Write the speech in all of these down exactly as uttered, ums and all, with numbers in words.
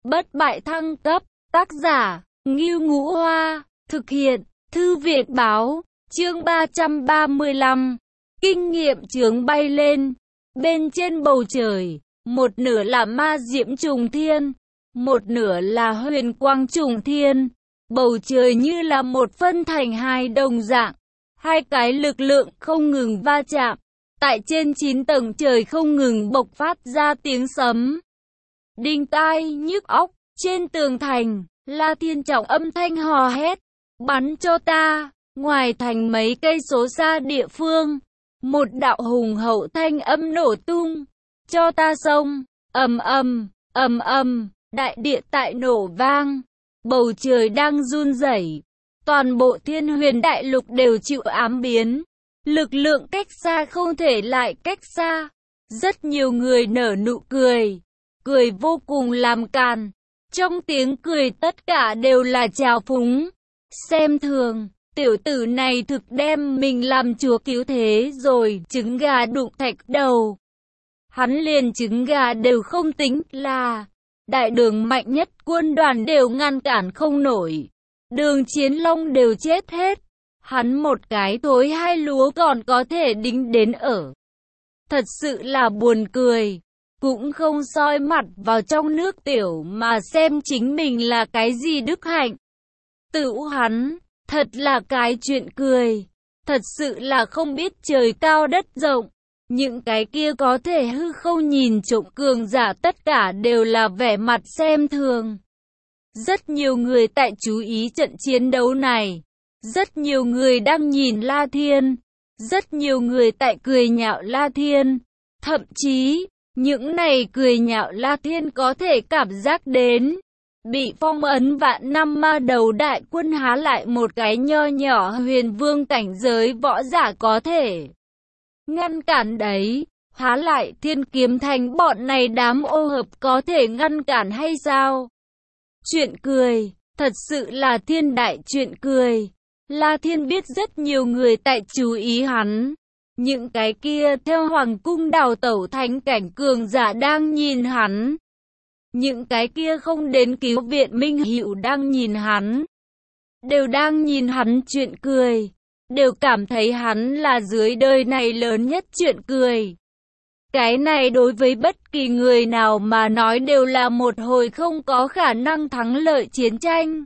Bất bại thăng cấp, tác giả, Ngưu Ngũ Hoa, thực hiện, Thư viện báo, chương ba trăm ba mươi lăm, kinh nghiệm chướng bay lên, bên trên bầu trời, một nửa là ma diễm trùng thiên, một nửa là huyền quang trùng thiên, bầu trời như là một phân thành hai đồng dạng, hai cái lực lượng không ngừng va chạm, tại trên chín tầng trời không ngừng bộc phát ra tiếng sấm. Đinh tai nhức óc, trên tường thành, La Thiên trọng âm thanh hò hét, bắn cho ta, ngoài thành mấy cây số xa địa phương, một đạo hùng hậu thanh âm nổ tung, cho ta xông, ầm ầm, ầm ầm, đại địa tại nổ vang, bầu trời đang run rẩy, toàn bộ Thiên Huyền Đại Lục đều chịu ám biến, lực lượng cách xa không thể lại cách xa, rất nhiều người nở nụ cười, cười vô cùng làm càn, trong tiếng cười tất cả đều là trào phúng, xem thường, tiểu tử này thực đem mình làm chúa cứu thế rồi, trứng gà đụng thạch đầu. Hắn liền trứng gà đều không tính là, đại đường mạnh nhất quân đoàn đều ngăn cản không nổi, Đường Chiến Long đều chết hết, hắn một cái thối hai lúa còn có thể đính đến ở. Thật sự là buồn cười, cũng không soi mặt vào trong nước tiểu mà xem chính mình là cái gì đức hạnh. Tự hắn, thật là cái chuyện cười, thật sự là không biết trời cao đất rộng. Những cái kia có thể hư không nhìn trộm cường giả tất cả đều là vẻ mặt xem thường. Rất nhiều người tại chú ý trận chiến đấu này. Rất nhiều người đang nhìn La Thiên. Rất nhiều người tại cười nhạo La Thiên. Thậm chí, những này cười nhạo La Thiên có thể cảm giác đến. Bị phong ấn vạn năm ma đầu đại quân há lại một cái nho nhỏ huyền vương cảnh giới võ giả có thể ngăn cản đấy, há lại Thiên Kiếm Thành bọn này đám ô hợp có thể ngăn cản hay sao? Chuyện cười, thật sự là thiên đại chuyện cười. La Thiên biết rất nhiều người tại chú ý hắn. Những cái kia theo hoàng cung đào tẩu thánh cảnh cường giả đang nhìn hắn. Những cái kia không đến cứu viện Minh Hữu đang nhìn hắn. Đều đang nhìn hắn chuyện cười. Đều cảm thấy hắn là dưới đời này lớn nhất chuyện cười. Cái này đối với bất kỳ người nào mà nói đều là một hồi không có khả năng thắng lợi chiến tranh.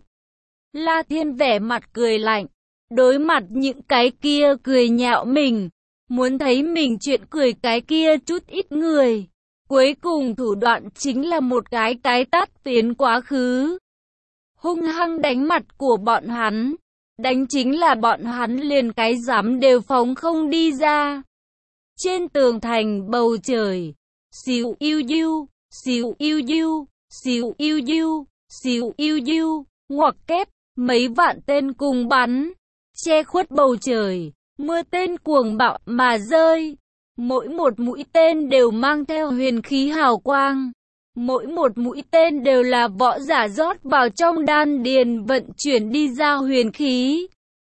La Thiên vẻ mặt cười lạnh, đối mặt những cái kia cười nhạo mình, muốn thấy mình chuyện cười cái kia chút ít người. Cuối cùng thủ đoạn chính là một cái cái tát tiến quá khứ. Hung hăng đánh mặt của bọn hắn. Đánh chính là bọn hắn liền cái dám đều phóng không đi ra. Trên tường thành bầu trời, xíu yêu yêu, xíu yêu yêu, xíu yêu yêu, xíu yêu yêu, ngoặc kép, mấy vạn tên cùng bắn, che khuất bầu trời, mưa tên cuồng bạo mà rơi. Mỗi một mũi tên đều mang theo huyền khí hào quang. Mỗi một mũi tên đều là võ giả rót vào trong đan điền vận chuyển đi ra huyền khí.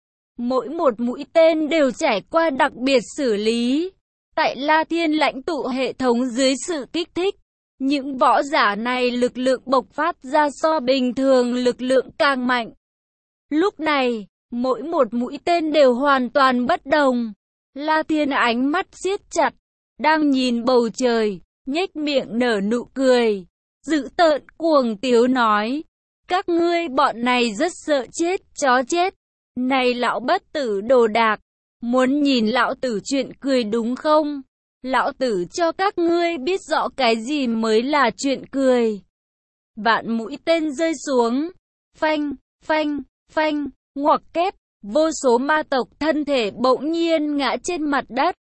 Mỗi một mũi tên đều trải qua đặc biệt xử lý. Tại La Thiên lãnh tụ hệ thống dưới sự kích thích, những võ giả này lực lượng bộc phát ra so bình thường lực lượng càng mạnh. Lúc này, mỗi một mũi tên đều hoàn toàn bất đồng. La Thiên ánh mắt siết chặt, đang nhìn bầu trời, nhếch miệng nở nụ cười, dữ tợn cuồng tiếu nói, các ngươi bọn này rất sợ chết, chó chết, này lão bất tử đồ đạc, muốn nhìn lão tử chuyện cười đúng không? Lão tử cho các ngươi biết rõ cái gì mới là chuyện cười. Vạn mũi tên rơi xuống, phanh, phanh, phanh, ngoặc kép, vô số ma tộc thân thể bỗng nhiên ngã trên mặt đất.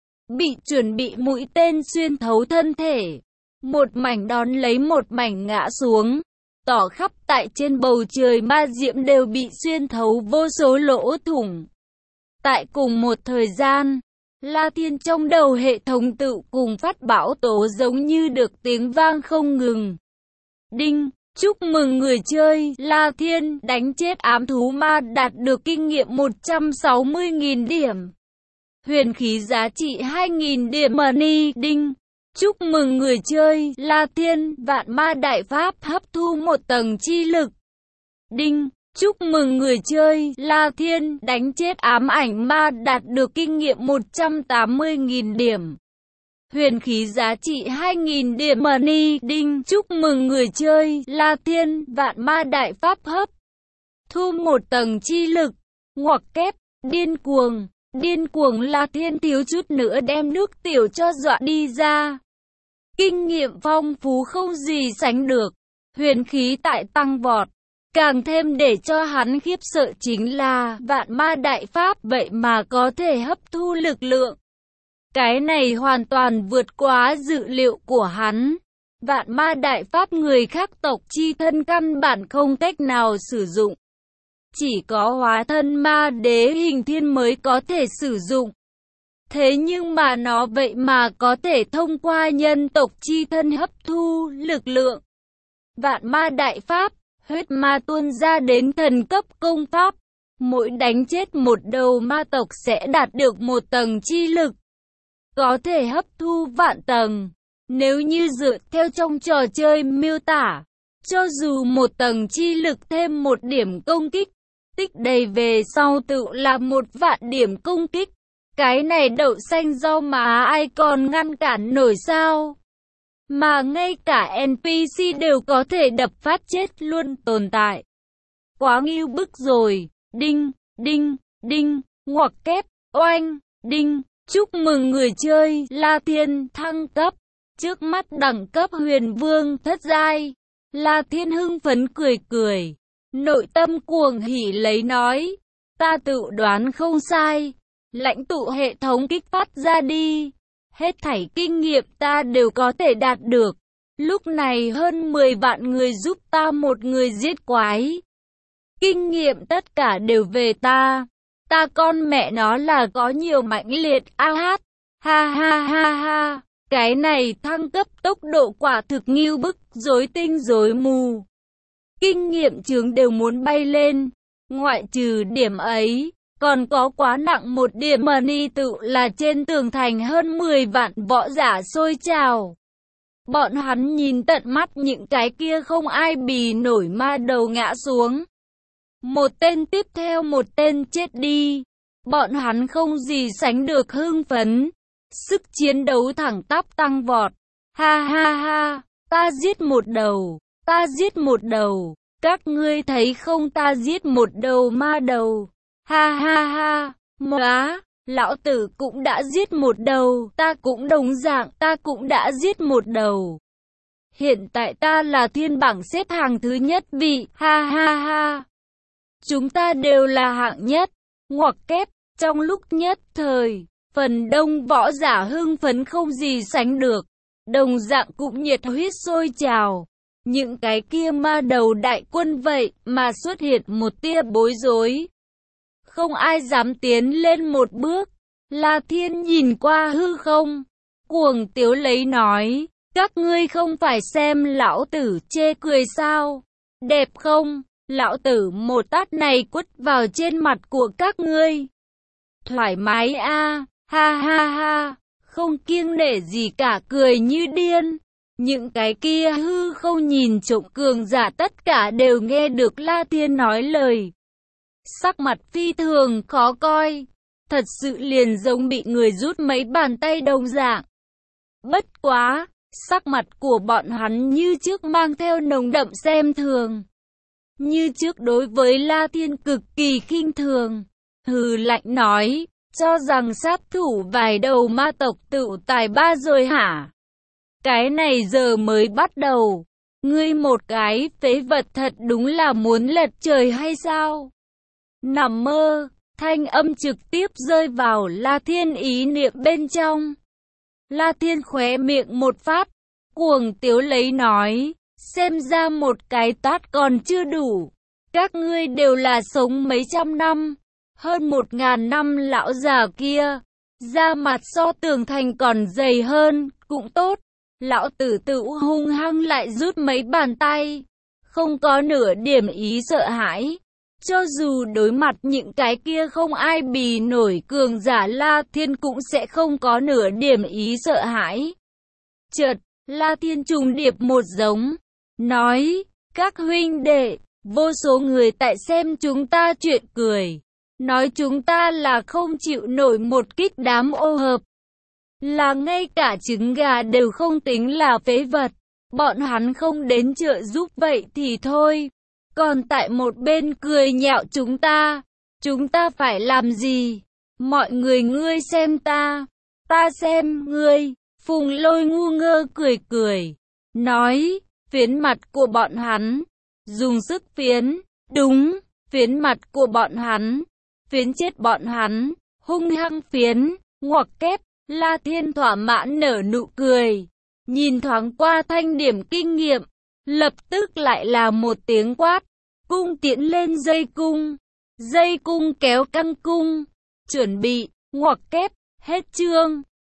Bị chuẩn bị mũi tên xuyên thấu thân thể. Một mảnh đón lấy một mảnh ngã xuống. Tỏ khắp tại trên bầu trời ma diễm đều bị xuyên thấu vô số lỗ thủng. Tại cùng một thời gian, La Thiên trong đầu hệ thống tự cùng phát bão tố giống như được tiếng vang không ngừng. Đinh, chúc mừng người chơi La Thiên đánh chết ám thú ma đạt được kinh nghiệm một trăm sáu mươi nghìn điểm. Huyền khí giá trị hai nghìn điểm money. Đinh, Chúc mừng người chơi, La Thiên, Vạn Ma Đại Pháp hấp thu một tầng chi lực. Đinh, chúc mừng người chơi, La Thiên, đánh chết ám ảnh ma đạt được kinh nghiệm một trăm tám mươi nghìn điểm. Huyền khí giá trị hai nghìn điểm money. Đinh, chúc mừng người chơi, La Thiên, Vạn Ma Đại Pháp hấp thu một tầng chi lực. Ngoặc kép, điên cuồng, điên cuồng La Thiên thiếu chút nữa đem nước tiểu cho dọa đi ra. Kinh nghiệm phong phú không gì sánh được, huyền khí tại tăng vọt. Càng thêm để cho hắn khiếp sợ chính là Vạn Ma Đại Pháp vậy mà có thể hấp thu lực lượng. Cái này hoàn toàn vượt quá dự liệu của hắn. Vạn Ma Đại Pháp người khác tộc chi thân căn bản không cách nào sử dụng. Chỉ có hóa thân ma đế hình thiên mới có thể sử dụng. Thế nhưng mà nó vậy mà có thể thông qua nhân tộc chi thân hấp thu lực lượng. Vạn Ma Đại Pháp, huyết ma tuôn ra đến thần cấp công pháp. Mỗi đánh chết một đầu ma tộc sẽ đạt được một tầng chi lực. Có thể hấp thu vạn tầng. Nếu như dựa theo trong trò chơi miêu tả, cho dù một tầng chi lực thêm một điểm công kích, tích đầy về sau tự là một vạn điểm công kích. Cái này đậu xanh rau má ai còn ngăn cản nổi sao? Mà ngay cả en pê xê đều có thể đập phát chết luôn tồn tại. Quá ngưu bức rồi. Đinh, đinh, đinh, ngoặc kép, oanh, đinh. Chúc mừng người chơi, La Thiên thăng cấp. Trước mắt đẳng cấp huyền vương thất giai. La Thiên hưng phấn cười cười. Nội tâm cuồng hỉ lấy nói. Ta tự đoán không sai. Lãnh tụ hệ thống kích phát ra đi. Hết thảy kinh nghiệm ta đều có thể đạt được. Lúc này hơn mười vạn người giúp ta một người giết quái. Kinh nghiệm tất cả đều về ta. Ta con mẹ nó là có nhiều mãnh liệt a hát. Ha ha ha ha. Cái này thăng cấp tốc độ quả thực nghiêu bức, rối tinh rối mù. Kinh nghiệm chướng đều muốn bay lên. Ngoại trừ điểm ấy, còn có quá nặng một điểm money tự là trên tường thành hơn mười vạn võ giả sôi trào. Bọn hắn nhìn tận mắt những cái kia không ai bì nổi ma đầu ngã xuống. Một tên tiếp theo một tên chết đi. Bọn hắn không gì sánh được hưng phấn. Sức chiến đấu thẳng tắp tăng vọt. Ha ha ha, ta giết một đầu, ta giết một đầu. Các ngươi thấy không, ta giết một đầu ma đầu. Ha ha ha, móa, lão tử cũng đã giết một đầu, ta cũng đồng dạng, ta cũng đã giết một đầu. Hiện tại ta là thiên bảng xếp hàng thứ nhất vị, ha ha ha. Chúng ta đều là hạng nhất, ngoặc kép, trong lúc nhất thời, phần đông võ giả hưng phấn không gì sánh được, đồng dạng cũng nhiệt huyết sôi trào. Những cái kia ma đầu đại quân vậy mà xuất hiện một tia bối rối. Không ai dám tiến lên một bước. La Thiên nhìn qua hư không, cuồng tiếu lấy nói, các ngươi không phải xem lão tử chê cười sao? Đẹp không? Lão tử một tát này quất vào trên mặt của các ngươi. Thoải mái a, ha ha ha, không kiêng nể gì cả, cười như điên. Những cái kia hư không nhìn trộm cường giả tất cả đều nghe được La Thiên nói lời. Sắc mặt phi thường khó coi, thật sự liền giống bị người rút mấy bàn tay đồng dạng. Bất quá, sắc mặt của bọn hắn như trước mang theo nồng đậm xem thường. Như trước đối với La Thiên cực kỳ khinh thường, hừ lạnh nói, cho rằng sát thủ vài đầu ma tộc tự tài ba rồi hả? Cái này giờ mới bắt đầu, ngươi một cái phế vật thật đúng là muốn lật trời hay sao? Nằm mơ, thanh âm trực tiếp rơi vào La Thiên ý niệm bên trong. La Thiên khóe miệng một phát, cuồng tiếu lấy nói, xem ra một cái tát còn chưa đủ. Các ngươi đều là sống mấy trăm năm, hơn một ngàn năm lão già kia, da mặt so tường thành còn dày hơn, cũng tốt. Lão tử tự hung hăng lại rút mấy bàn tay, không có nửa điểm ý sợ hãi. Cho dù đối mặt những cái kia không ai bì nổi cường giả, La Thiên cũng sẽ không có nửa điểm ý sợ hãi. Chợt, La Thiên trùng điệp một giống, nói, các huynh đệ, vô số người tại xem chúng ta chuyện cười, nói chúng ta là không chịu nổi một kích đám ô hợp, là ngay cả trứng gà đều không tính là phế vật, bọn hắn không đến trợ giúp vậy thì thôi, còn tại một bên cười nhạo chúng ta, chúng ta phải làm gì? Mọi người ngươi xem ta, ta xem ngươi. Phùng Lôi ngu ngơ cười cười, nói, phiến mặt của bọn hắn, dùng sức phiến, đúng, phiến mặt của bọn hắn, phiến chết bọn hắn, hung hăng phiến, ngoặc kép. La Thiên thỏa mãn nở nụ cười, nhìn thoáng qua thanh điểm kinh nghiệm, lập tức lại là một tiếng quát, cung tiễn lên dây cung, dây cung kéo căng cung, chuẩn bị, ngoặc kép, hết chương.